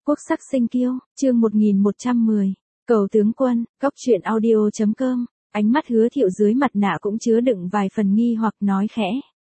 Quốc sắc sinh kiêu, chương 1110. Cầu tướng quân, góc truyện audio.com. Ánh mắt Hứa Thiệu dưới mặt nạ cũng chứa đựng vài phần nghi hoặc nói khẽ.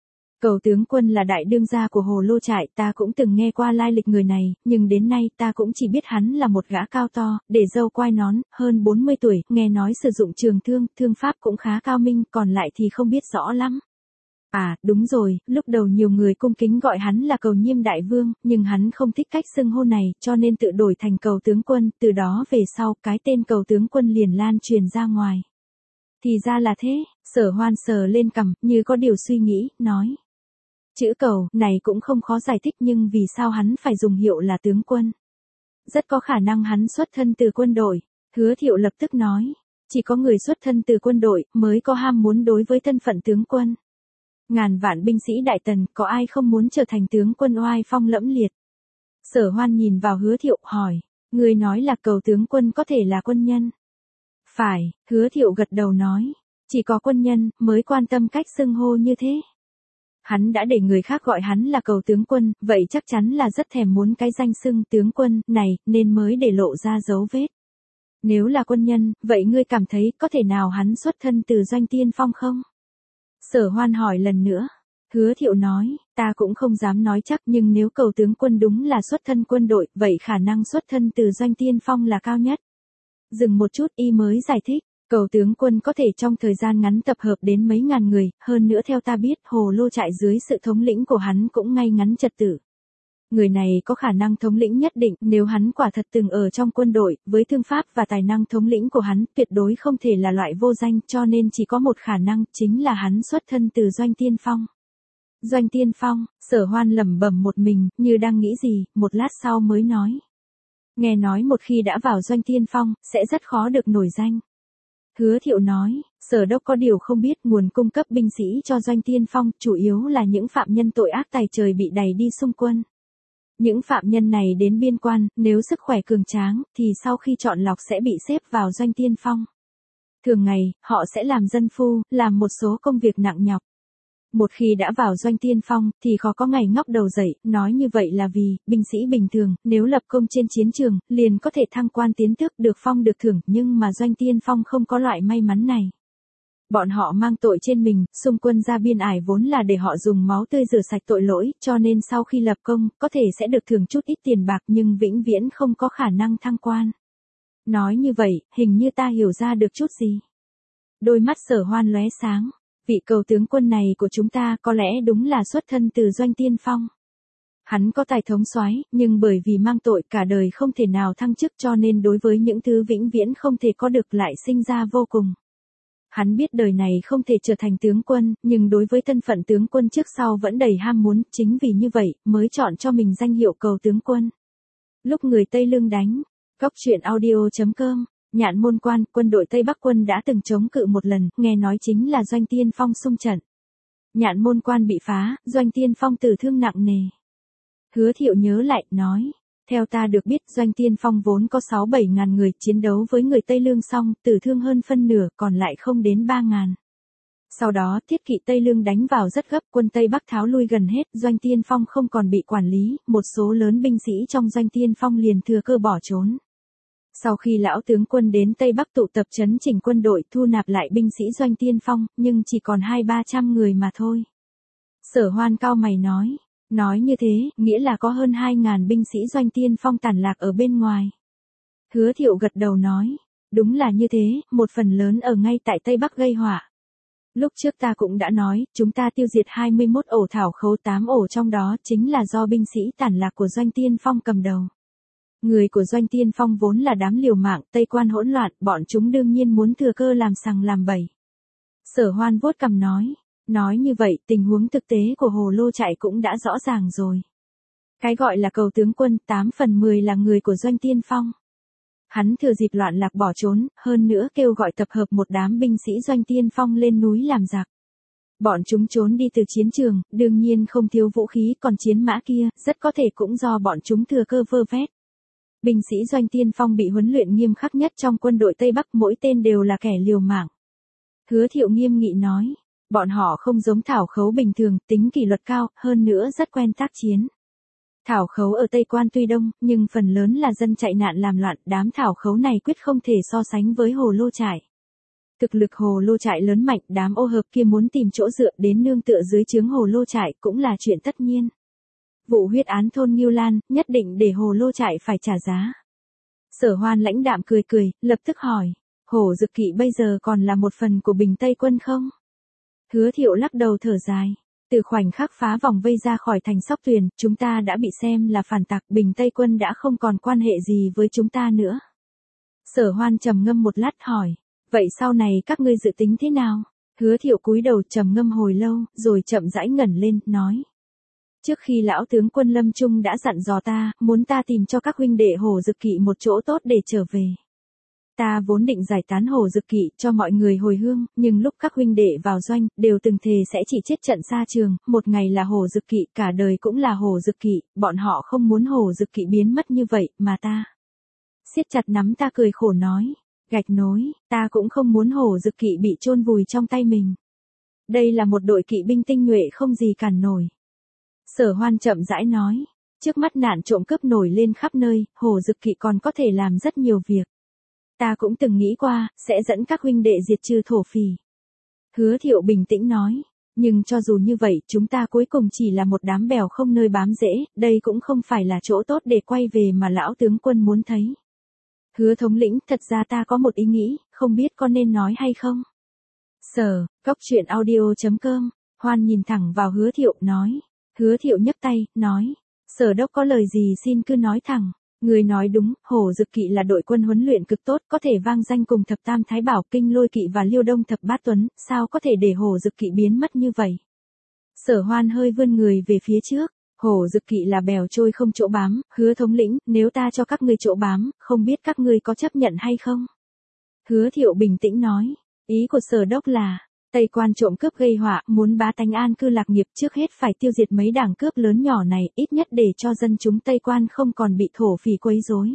Cầu tướng quân là đại đương gia của Hồ Lô Trại, ta cũng từng nghe qua lai lịch người này, nhưng đến nay ta cũng chỉ biết hắn là một gã cao to, để râu quai nón, hơn 40 tuổi, nghe nói sử dụng trường thương, thương pháp cũng khá cao minh, còn lại thì không biết rõ lắm. À, đúng rồi, lúc đầu nhiều người cung kính gọi hắn là Cầu Nhiêm đại vương, nhưng hắn không thích cách xưng hô này, cho nên tự đổi thành Cầu tướng quân, từ đó về sau, cái tên Cầu tướng quân liền lan truyền ra ngoài. Thì ra là thế, Sở Hoan sờ lên cằm, như có điều suy nghĩ, nói. Chữ cầu này cũng không khó giải thích, nhưng vì sao hắn phải dùng hiệu là tướng quân? Rất có khả năng hắn xuất thân từ quân đội. Hứa Thiệu lập tức nói, chỉ có người xuất thân từ quân đội mới có ham muốn đối với thân phận tướng quân. Ngàn vạn binh sĩ Đại Tần, có ai không muốn trở thành tướng quân oai phong lẫm liệt? Sở Hoan nhìn vào Hứa Thiệu, hỏi, người nói là Cầu tướng quân có thể là quân nhân? Phải, Hứa Thiệu gật đầu nói, chỉ có quân nhân mới quan tâm cách xưng hô như thế. Hắn đã để người khác gọi hắn là Cầu tướng quân, vậy chắc chắn là rất thèm muốn cái danh xưng tướng quân này, nên mới để lộ ra dấu vết. Nếu là quân nhân, vậy ngươi cảm thấy có thể nào hắn xuất thân từ Doanh Tiên Phong không? Sở Hoan hỏi lần nữa. Hứa Thiệu nói, ta cũng không dám nói chắc, nhưng nếu Cầu tướng quân đúng là xuất thân quân đội, vậy khả năng xuất thân từ Doanh Tiên Phong là cao nhất. Dừng một chút, y mới giải thích. Cầu tướng quân có thể trong thời gian ngắn tập hợp đến mấy ngàn người, hơn nữa theo ta biết Hồ Lô Trại dưới sự thống lĩnh của hắn cũng ngay ngắn trật tự. Người này có khả năng thống lĩnh nhất định, nếu hắn quả thật từng ở trong quân đội, với thương pháp và tài năng thống lĩnh của hắn tuyệt đối không thể là loại vô danh, cho nên chỉ có một khả năng, chính là hắn xuất thân từ Doanh Tiên Phong. Doanh Tiên Phong, Sở Hoan lẩm bẩm một mình, như đang nghĩ gì, một lát sau mới nói. Nghe nói một khi đã vào Doanh Tiên Phong, sẽ rất khó được nổi danh. Hứa Thiệu nói, Sở Đốc có điều không biết, nguồn cung cấp binh sĩ cho Doanh Tiên Phong chủ yếu là những phạm nhân tội ác tày trời bị đày đi xung quân. Những phạm nhân này đến biên quan, nếu sức khỏe cường tráng, thì sau khi chọn lọc sẽ bị xếp vào Doanh Tiên Phong. Thường ngày, họ sẽ làm dân phu, làm một số công việc nặng nhọc. Một khi đã vào Doanh Tiên Phong, thì khó có ngày ngóc đầu dậy, nói như vậy là vì, binh sĩ bình thường, nếu lập công trên chiến trường, liền có thể thăng quan tiến tước, được phong được thưởng, nhưng mà Doanh Tiên Phong không có loại may mắn này. Bọn họ mang tội trên mình, xung quân ra biên ải vốn là để họ dùng máu tươi rửa sạch tội lỗi, cho nên sau khi lập công, có thể sẽ được thưởng chút ít tiền bạc nhưng vĩnh viễn không có khả năng thăng quan. Nói như vậy, hình như ta hiểu ra được chút gì. Đôi mắt Sở Hoan lóe sáng. Vị Cầu tướng quân này của chúng ta có lẽ đúng là xuất thân từ Doanh Tiên Phong. Hắn có tài thống soái, nhưng bởi vì mang tội cả đời không thể nào thăng chức, cho nên đối với những thứ vĩnh viễn không thể có được lại sinh ra vô cùng. Hắn biết đời này không thể trở thành tướng quân, nhưng đối với thân phận tướng quân trước sau vẫn đầy ham muốn, chính vì như vậy mới chọn cho mình danh hiệu Cầu tướng quân. Lúc người Tây Lương đánh, góc truyện audio.com. Nhạn Môn Quan, quân đội Tây Bắc quân đã từng chống cự một lần, nghe nói chính là Doanh Tiên Phong xung trận. Nhạn Môn Quan bị phá, Doanh Tiên Phong tử thương nặng nề. Hứa Thiệu nhớ lại, nói, theo ta được biết Doanh Tiên Phong vốn có 6-7 ngàn người, chiến đấu với người Tây Lương xong, tử thương hơn phân nửa, còn lại không đến 3 ngàn. Sau đó, thiết kỵ Tây Lương đánh vào rất gấp, quân Tây Bắc tháo lui gần hết, Doanh Tiên Phong không còn bị quản lý, một số lớn binh sĩ trong Doanh Tiên Phong liền thừa cơ bỏ trốn. Sau khi lão tướng quân đến Tây Bắc tụ tập chấn chỉnh quân đội, thu nạp lại binh sĩ Doanh Tiên Phong, nhưng chỉ còn 200-300 người mà thôi. Sở Hoan cao mày nói như thế, nghĩa là có hơn 2.000 binh sĩ Doanh Tiên Phong tản lạc ở bên ngoài. Hứa Thiệu gật đầu nói, đúng là như thế, một phần lớn ở ngay tại Tây Bắc gây họa. Lúc trước ta cũng đã nói, chúng ta tiêu diệt 21 ổ thảo khấu, 8 ổ trong đó chính là do binh sĩ tản lạc của Doanh Tiên Phong cầm đầu. Người của Doanh Tiên Phong vốn là đám liều mạng, Tây Quan hỗn loạn, bọn chúng đương nhiên muốn thừa cơ làm sằng làm bậy. Sở Hoan vuốt cằm nói như vậy, tình huống thực tế của Hồ Lô Trại cũng đã rõ ràng rồi. Cái gọi là Cầu tướng quân, 8 phần 10 là người của Doanh Tiên Phong. Hắn thừa dịp loạn lạc bỏ trốn, hơn nữa kêu gọi tập hợp một đám binh sĩ Doanh Tiên Phong lên núi làm giặc. Bọn chúng trốn đi từ chiến trường, đương nhiên không thiếu vũ khí, còn chiến mã kia, rất có thể cũng do bọn chúng thừa cơ vơ vét. Binh sĩ Doanh Tiên Phong bị huấn luyện nghiêm khắc nhất trong quân đội Tây Bắc, mỗi tên đều là kẻ liều mạng. Hứa Thiệu nghiêm nghị nói, bọn họ không giống thảo khấu bình thường, tính kỷ luật cao, hơn nữa rất quen tác chiến. Thảo khấu ở Tây Quan tuy đông, nhưng phần lớn là dân chạy nạn làm loạn, đám thảo khấu này quyết không thể so sánh với Hồ Lô Trại. Thực lực Hồ Lô Trại lớn mạnh, đám ô hợp kia muốn tìm chỗ dựa đến nương tựa dưới trướng Hồ Lô Trại cũng là chuyện tất nhiên. Vụ huyết án thôn Ngưu Lan, nhất định để Hồ Lô Trại phải trả giá. Sở Hoan lãnh đạm cười cười, lập tức hỏi, Hồ Dực Kỵ bây giờ còn là một phần của Bình Tây Quân không? Hứa Thiệu lắc đầu thở dài. Từ khoảnh khắc phá vòng vây ra khỏi thành Sóc Tuyền, chúng ta đã bị xem là phản tặc, Bình Tây Quân đã không còn quan hệ gì với chúng ta nữa. Sở Hoan trầm ngâm một lát hỏi, vậy sau này các ngươi dự tính thế nào? Hứa Thiệu cúi đầu trầm ngâm hồi lâu, rồi chậm rãi ngẩng lên, nói. Trước khi lão tướng quân Lâm Trung đã dặn dò ta, muốn ta tìm cho các huynh đệ Hồ Dực Kỵ một chỗ tốt để trở về. Ta vốn định giải tán Hồ Dực Kỵ cho mọi người hồi hương, nhưng lúc các huynh đệ vào doanh, đều từng thề sẽ chỉ chết trận xa trường, một ngày là Hồ Dực Kỵ, cả đời cũng là Hồ Dực Kỵ, bọn họ không muốn Hồ Dực Kỵ biến mất như vậy, mà ta. Siết chặt nắm ta cười khổ nói, gạch nối, ta cũng không muốn Hồ Dực Kỵ bị chôn vùi trong tay mình. Đây là một đội kỵ binh tinh nhuệ không gì cản nổi. Sở Hoan chậm rãi nói, trước mắt nạn trộm cướp nổi lên khắp nơi, Hồ Dực Kỵ còn có thể làm rất nhiều việc. Ta cũng từng nghĩ qua, sẽ dẫn các huynh đệ diệt trừ thổ phỉ. Hứa Thiệu bình tĩnh nói, nhưng cho dù như vậy, chúng ta cuối cùng chỉ là một đám bèo không nơi bám rễ, đây cũng không phải là chỗ tốt để quay về mà lão tướng quân muốn thấy. Hứa thống lĩnh, thật ra ta có một ý nghĩ, không biết có nên nói hay không? Sở, coctruyện.audio.com, Hoan nhìn thẳng vào Hứa Thiệu, nói. Hứa Thiệu nhấc tay, nói. Sở đốc có lời gì xin cứ nói thẳng. Người nói đúng, Hồ Dực Kỵ là đội quân huấn luyện cực tốt, có thể vang danh cùng Thập Tam Thái Bảo, Kinh Lôi Kỵ và Liêu Đông Thập Bát Tuấn, sao có thể để Hồ Dực Kỵ biến mất như vậy? Sở Hoan hơi vươn người về phía trước, Hồ Dực Kỵ là bèo trôi không chỗ bám, Hứa thống lĩnh, nếu ta cho các ngươi chỗ bám, không biết các ngươi có chấp nhận hay không? Hứa Thiệu bình tĩnh nói, ý của Sở đốc là, Tây Quan trộm cướp gây họa, muốn bá tánh an cư lạc nghiệp, trước hết phải tiêu diệt mấy đảng cướp lớn nhỏ này, ít nhất để cho dân chúng Tây Quan không còn bị thổ phỉ quấy rối.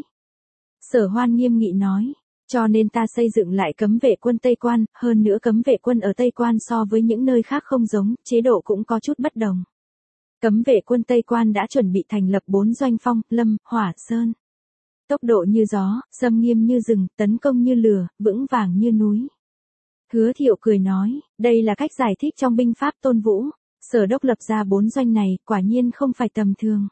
Sở Hoan nghiêm nghị nói, cho nên ta xây dựng lại cấm vệ quân Tây Quan, hơn nữa cấm vệ quân ở Tây Quan so với những nơi khác không giống, chế độ cũng có chút bất đồng. Cấm vệ quân Tây Quan đã chuẩn bị thành lập 4 doanh phong, Lâm, Hỏa, Sơn. Tốc độ như gió, xâm nghiêm như rừng, tấn công như lửa, vững vàng như núi. Hứa Thiệu cười nói, đây là cách giải thích trong binh pháp Tôn Vũ. Sở đốc lập ra 4 doanh này, quả nhiên không phải tầm thường.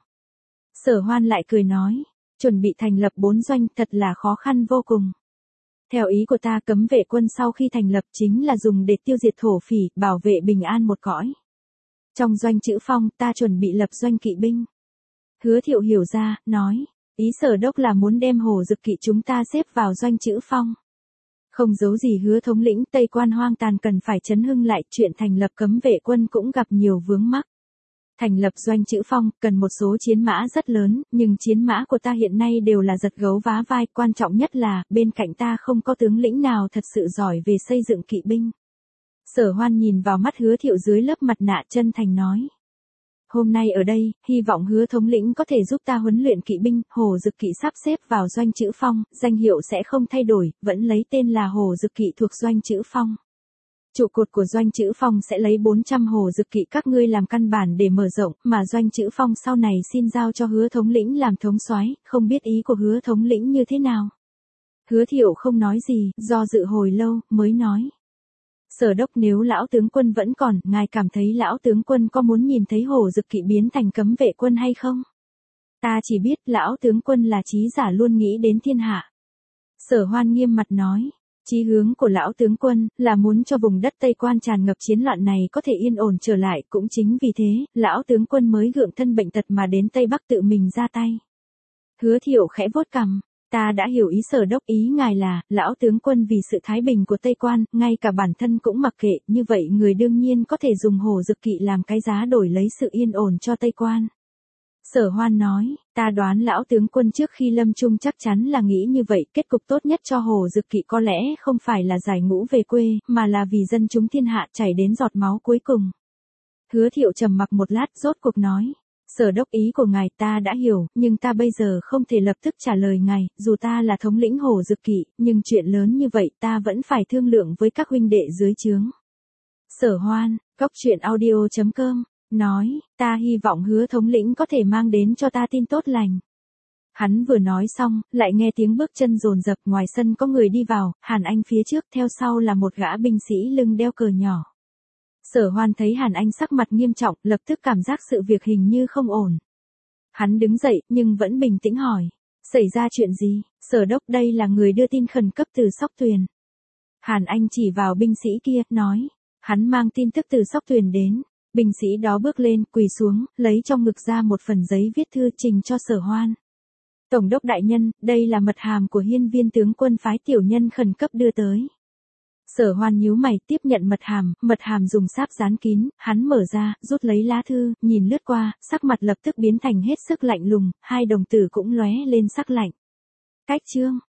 Sở Hoan lại cười nói, chuẩn bị thành lập 4 doanh thật là khó khăn vô cùng. Theo ý của ta, cấm vệ quân sau khi thành lập chính là dùng để tiêu diệt thổ phỉ, bảo vệ bình an một cõi. Trong doanh Chữ Phong, ta chuẩn bị lập doanh kỵ binh. Hứa Thiệu hiểu ra, nói, ý Sở đốc là muốn đem Hồ Dực Kỵ chúng ta xếp vào doanh Chữ Phong. Không giấu gì Hứa thống lĩnh, Tây Quan hoang tàn cần phải chấn hưng lại, chuyện thành lập cấm vệ quân cũng gặp nhiều vướng mắc. Thành lập doanh Chữ Phong, cần một số chiến mã rất lớn, nhưng chiến mã của ta hiện nay đều là giật gấu vá vai, quan trọng nhất là, bên cạnh ta không có tướng lĩnh nào thật sự giỏi về xây dựng kỵ binh. Sở Hoan nhìn vào mắt Hứa Thiệu dưới lớp mặt nạ chân thành nói. Hôm nay ở đây, hy vọng Hứa thống lĩnh có thể giúp ta huấn luyện kỵ binh, Hồ Dực Kỵ sắp xếp vào doanh Chữ Phong, danh hiệu sẽ không thay đổi, vẫn lấy tên là Hồ Dực Kỵ thuộc doanh Chữ Phong. Trụ cột của doanh Chữ Phong sẽ lấy 400 Hồ Dực Kỵ các ngươi làm căn bản để mở rộng, mà doanh Chữ Phong sau này xin giao cho Hứa thống lĩnh làm thống soái, không biết ý của Hứa thống lĩnh như thế nào. Hứa Thiệu không nói gì, do dự hồi lâu, mới nói. Sở đốc, nếu lão tướng quân vẫn còn, ngài cảm thấy lão tướng quân có muốn nhìn thấy Hồ Dực Kỵ biến thành cấm vệ quân hay không? Ta chỉ biết lão tướng quân là trí giả luôn nghĩ đến thiên hạ. Sở Hoan nghiêm mặt nói, chí hướng của lão tướng quân là muốn cho vùng đất Tây Quan tràn ngập chiến loạn này có thể yên ổn trở lại, cũng chính vì thế, lão tướng quân mới gượng thân bệnh tật mà đến Tây Bắc tự mình ra tay. Hứa Thiệu khẽ vuốt cằm. Ta đã hiểu ý Sở đốc, ý ngài là, lão tướng quân vì sự thái bình của Tây Quan, ngay cả bản thân cũng mặc kệ, như vậy người đương nhiên có thể dùng Hồ Dực Kỵ làm cái giá đổi lấy sự yên ổn cho Tây Quan. Sở Hoan nói, ta đoán lão tướng quân trước khi lâm chung chắc chắn là nghĩ như vậy, kết cục tốt nhất cho Hồ Dực Kỵ có lẽ không phải là giải ngũ về quê, mà là vì dân chúng thiên hạ chảy đến giọt máu cuối cùng. Hứa Thiệu trầm mặc một lát, rốt cuộc nói. Sở đốc, ý của ngài ta đã hiểu, nhưng ta bây giờ không thể lập tức trả lời ngài, dù ta là thống lĩnh Hồ Dực Kỵ, nhưng chuyện lớn như vậy ta vẫn phải thương lượng với các huynh đệ dưới trướng. Sở Hoan, coctruyện.audio.com nói, ta hy vọng Hứa thống lĩnh có thể mang đến cho ta tin tốt lành. Hắn vừa nói xong, lại nghe tiếng bước chân dồn dập, ngoài sân có người đi vào, Hàn Anh phía trước, theo sau là một gã binh sĩ lưng đeo cờ nhỏ. Sở Hoan thấy Hàn Anh sắc mặt nghiêm trọng, lập tức cảm giác sự việc hình như không ổn. Hắn đứng dậy, nhưng vẫn bình tĩnh hỏi, xảy ra chuyện gì? Sở đốc, đây là người đưa tin khẩn cấp từ Sóc Tuyền. Hàn Anh chỉ vào binh sĩ kia, nói, hắn mang tin tức từ Sóc Tuyền đến. Binh sĩ đó bước lên, quỳ xuống, lấy trong ngực ra một phần giấy viết thư trình cho Sở Hoan. Tổng đốc đại nhân, đây là mật hàm của hiên viên tướng quân phái tiểu nhân khẩn cấp đưa tới. Sở Hoan nhíu mày, tiếp nhận mật hàm dùng sáp dán kín, hắn mở ra, rút lấy lá thư, nhìn lướt qua, sắc mặt lập tức biến thành hết sức lạnh lùng, hai đồng tử cũng lóe lên sắc lạnh. Cách chương